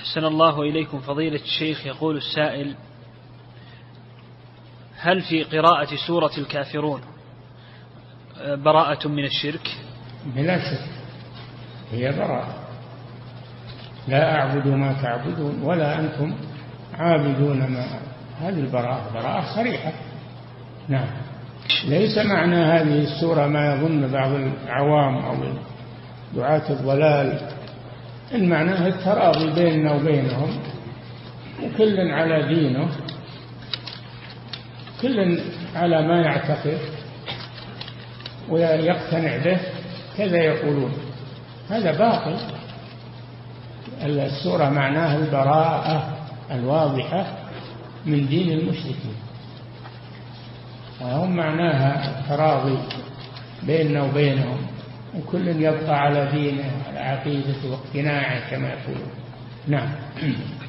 أحسن الله إليكم فضيلة الشيخ. يقول السائل: هل في قراءة سورة الكافرون براءة من الشرك؟ بلا شك هي براءة. لا أعبد ما تعبدون ولا أنتم عابدون ما أعبد. هذه البراءة براءة صريحة. نعم. ليس معنى هذه السورة ما يظن بعض العوام أو دعاة الضلال إن معناها التراضي بيننا وبينهم، وكل على دينه، كل على ما يعتقد ويقتنع به، كذا يقولون. هذا باطل. السورة معناها البراءة الواضحة من دين المشركين، وهم معناها التراضي بيننا وبينهم، وكل يبقى على دينه على عقيدته واقتناعه كما يقولون. نعم.